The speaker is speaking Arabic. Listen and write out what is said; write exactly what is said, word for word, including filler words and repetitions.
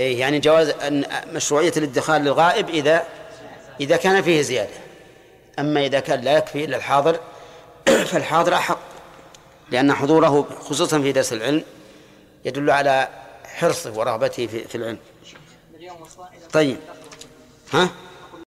إيه يعني جواز أن مشروعية الادخار للغائب إذا إذا كان فيه زيادة. أما إذا كان لا يكفي إلا الحاضر فالحاضر أحق، لأن حضوره خصوصا في درس العلم يدل على حرصه ورغبته في العلم. طيب ها